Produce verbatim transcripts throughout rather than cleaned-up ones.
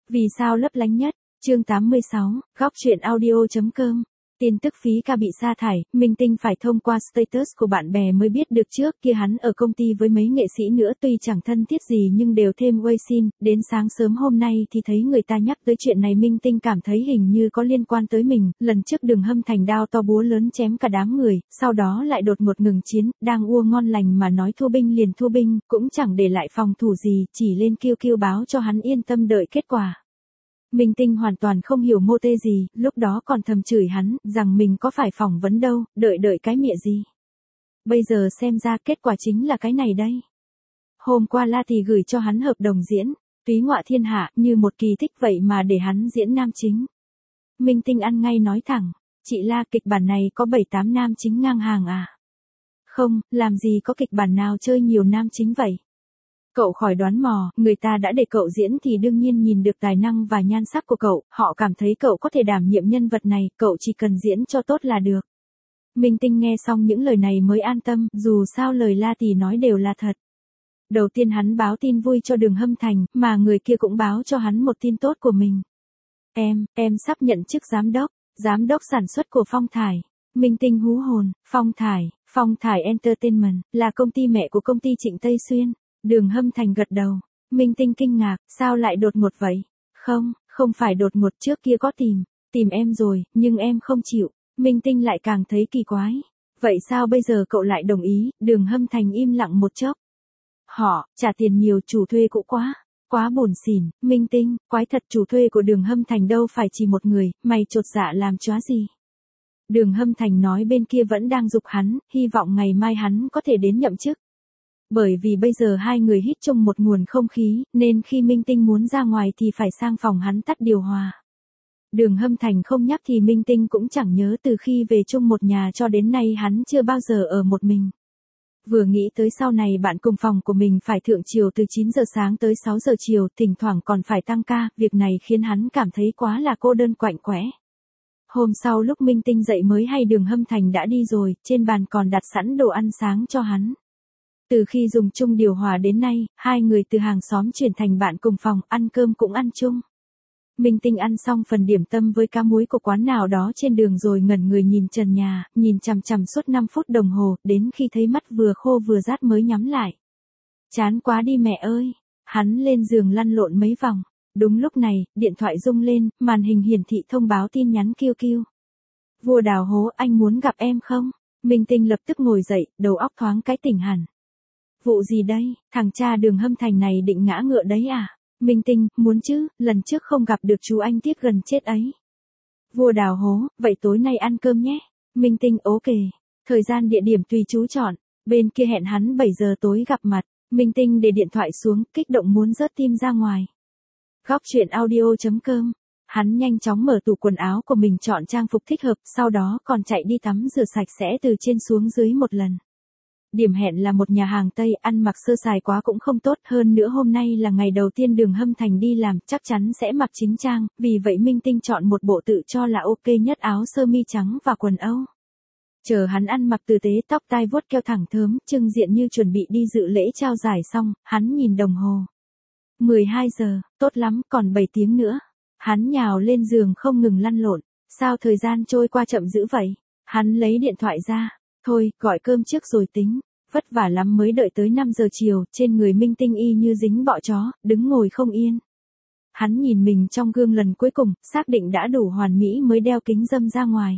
Vì sao lấp lánh nhất? Chương tám mươi sáu, góc truyện audio.com. Tin tức phí ca bị sa thải, Minh Tinh phải thông qua status của bạn bè mới biết được, trước kia hắn ở công ty với mấy nghệ sĩ nữa tuy chẳng thân thiết gì nhưng đều thêm Weixin, đến sáng sớm hôm nay thì thấy người ta nhắc tới chuyện này Minh Tinh cảm thấy hình như có liên quan tới mình, lần trước Đường Hâm Thành đao to búa lớn chém cả đám người, sau đó lại đột ngột ngừng chiến, đang ua ngon lành mà nói thua binh liền thua binh, cũng chẳng để lại phòng thủ gì, chỉ lên kêu kêu báo cho hắn yên tâm đợi kết quả. Minh Tinh hoàn toàn không hiểu mô tê gì, lúc đó còn thầm chửi hắn, rằng mình có phải phỏng vấn đâu, đợi đợi cái mịa gì. Bây giờ xem ra kết quả chính là cái này đây. Hôm qua La Thì gửi cho hắn hợp đồng diễn, túy ngọa thiên hạ, như một kỳ tích vậy mà để hắn diễn nam chính. Minh Tinh ăn ngay nói thẳng, chị La, kịch bản này có bảy tám nam chính ngang hàng à? Không, làm gì có kịch bản nào chơi nhiều nam chính vậy? Cậu khỏi đoán mò, người ta đã để cậu diễn thì đương nhiên nhìn được tài năng và nhan sắc của cậu, họ cảm thấy cậu có thể đảm nhiệm nhân vật này, cậu chỉ cần diễn cho tốt là được. Minh Tinh nghe xong những lời này mới an tâm, dù sao lời La Thì nói đều là thật. Đầu tiên hắn báo tin vui cho Đường Hâm Thành, mà người kia cũng báo cho hắn một tin tốt của mình. Em, em sắp nhận chức giám đốc, giám đốc sản xuất của Phong Thải. Minh Tinh hú hồn, Phong Thải, Phong Thải Entertainment, là công ty mẹ của công ty Trịnh Tây Xuyên. Đường Hâm Thành gật đầu. Minh Tinh kinh ngạc, sao lại đột ngột vậy? Không, không phải đột ngột, trước kia có tìm, tìm em rồi, nhưng em không chịu. Minh Tinh lại càng thấy kỳ quái. Vậy sao bây giờ cậu lại đồng ý? Đường Hâm Thành im lặng một chốc. Họ, trả tiền nhiều, chủ thuê cũ quá, quá bổn xỉn. Minh Tinh, quái thật, chủ thuê của Đường Hâm Thành đâu phải chỉ một người, mày chột dạ làm chóa gì? Đường Hâm Thành nói bên kia vẫn đang giục hắn, hy vọng ngày mai hắn có thể đến nhậm chức. Bởi vì bây giờ hai người hít chung một nguồn không khí, nên khi Minh Tinh muốn ra ngoài thì phải sang phòng hắn tắt điều hòa. Đường Hâm Thành không nhắc thì Minh Tinh cũng chẳng nhớ, từ khi về chung một nhà cho đến nay hắn chưa bao giờ ở một mình. Vừa nghĩ tới sau này bạn cùng phòng của mình phải thượng chiều từ chín giờ sáng tới sáu giờ chiều, thỉnh thoảng còn phải tăng ca, việc này khiến hắn cảm thấy quá là cô đơn quạnh quẽ. Hôm sau lúc Minh Tinh dậy mới hay Đường Hâm Thành đã đi rồi, trên bàn còn đặt sẵn đồ ăn sáng cho hắn. Từ khi dùng chung điều hòa đến nay, hai người từ hàng xóm chuyển thành bạn cùng phòng, ăn cơm cũng ăn chung. Minh Tinh ăn xong phần điểm tâm với cá muối của quán nào đó trên đường rồi ngẩn người nhìn trần nhà, nhìn chằm chằm suốt năm phút đồng hồ, đến khi thấy mắt vừa khô vừa rát mới nhắm lại. Chán quá đi mẹ ơi! Hắn lên giường lăn lộn mấy vòng. Đúng lúc này, điện thoại rung lên, màn hình hiển thị thông báo tin nhắn kêu kêu. Vua Đào Hố, anh muốn gặp em không? Minh Tinh lập tức ngồi dậy, đầu óc thoáng cái tỉnh hẳn. Vụ gì đây, thằng cha Đường Hâm Thành này định ngã ngựa đấy à? Minh Tinh, muốn chứ, lần trước không gặp được chú anh tiếc gần chết ấy. Vua Đào Hố, vậy tối nay ăn cơm nhé. Minh Tinh, ok. Thời gian địa điểm tùy chú chọn. Bên kia hẹn hắn bảy giờ tối gặp mặt. Minh Tinh để điện thoại xuống, kích động muốn rớt tim ra ngoài. Góc truyện audio.com. Hắn nhanh chóng mở tủ quần áo của mình, chọn trang phục thích hợp, sau đó còn chạy đi tắm rửa sạch sẽ từ trên xuống dưới một lần. Điểm hẹn là một nhà hàng Tây, ăn mặc sơ sài quá cũng không tốt, hơn nữa hôm nay là ngày đầu tiên Đường Hâm Thành đi làm, chắc chắn sẽ mặc chính trang, vì vậy Minh Tinh chọn một bộ tự cho là ok nhất, áo sơ mi trắng và quần Âu. Chờ hắn ăn mặc tử tế, tóc tai vuốt keo thẳng thớm, trưng diện như chuẩn bị đi dự lễ trao giải xong, hắn nhìn đồng hồ. mười hai giờ, tốt lắm, còn bảy tiếng nữa. Hắn nhào lên giường không ngừng lăn lộn, sao thời gian trôi qua chậm dữ vậy? Hắn lấy điện thoại ra. Thôi, gọi cơm trước rồi tính. Vất vả lắm mới đợi tới năm giờ chiều, trên người Minh Tinh y như dính bọ chó, đứng ngồi không yên. Hắn nhìn mình trong gương lần cuối cùng, xác định đã đủ hoàn mỹ mới đeo kính râm ra ngoài.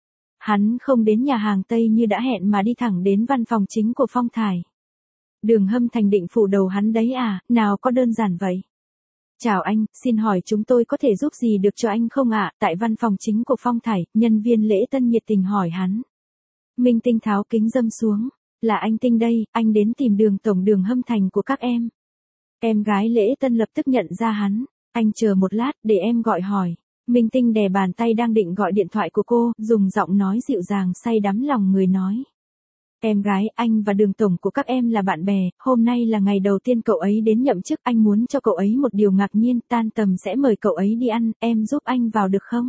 Hắn không đến nhà hàng Tây như đã hẹn mà đi thẳng đến văn phòng chính của Phong Thải. Đường Hâm Thành định phủ đầu hắn đấy à, nào có đơn giản vậy. Chào anh, xin hỏi chúng tôi có thể giúp gì được cho anh không ạ? Tại văn phòng chính của Phong Thải, nhân viên lễ tân nhiệt tình hỏi hắn. Minh Tinh tháo kính râm xuống. Là anh Tinh đây, anh đến tìm Đường tổng Đường Hâm Thành của các em. Em gái lễ tân lập tức nhận ra hắn. Anh chờ một lát, để em gọi hỏi. Minh Tinh đè bàn tay đang định gọi điện thoại của cô, dùng giọng nói dịu dàng say đắm lòng người nói. Em gái, anh và Đường tổng của các em là bạn bè, hôm nay là ngày đầu tiên cậu ấy đến nhậm chức, anh muốn cho cậu ấy một điều ngạc nhiên, tan tầm sẽ mời cậu ấy đi ăn, em giúp anh vào được không?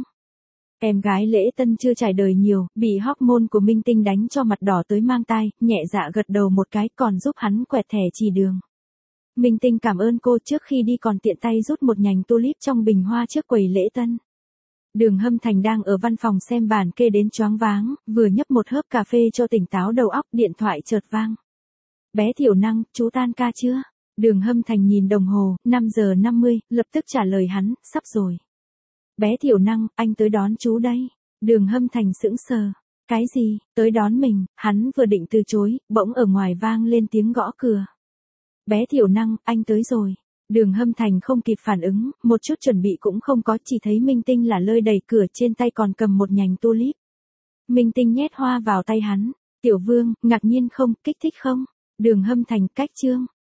Em gái lễ tân chưa trải đời nhiều, bị hormone của Minh Tinh đánh cho mặt đỏ tới mang tai, nhẹ dạ gật đầu một cái, còn giúp hắn quẹt thẻ chỉ đường. Minh Tinh cảm ơn cô, trước khi đi còn tiện tay rút một nhành tulip trong bình hoa trước quầy lễ tân. Đường Hâm Thành đang ở văn phòng xem bản kê đến choáng váng, vừa nhấp một hớp cà phê cho tỉnh táo đầu óc, điện thoại chợt vang. Bé Thiểu Năng, chú tan ca chưa? Đường Hâm Thành nhìn đồng hồ, năm giờ năm mươi, lập tức trả lời hắn, sắp rồi. Bé Thiểu Năng, anh tới đón chú đây. Đường Hâm Thành sững sờ. Cái gì, tới đón mình? Hắn vừa định từ chối, bỗng ở ngoài vang lên tiếng gõ cửa. Bé Thiểu Năng, anh tới rồi. Đường Hâm Thành không kịp phản ứng, một chút chuẩn bị cũng không có, chỉ thấy Minh Tinh là lơi đẩy cửa, trên tay còn cầm một nhành tulip. Minh Tinh nhét hoa vào tay hắn. Tiểu Vương, ngạc nhiên không, kích thích không? Đường Hâm Thành, cách chương.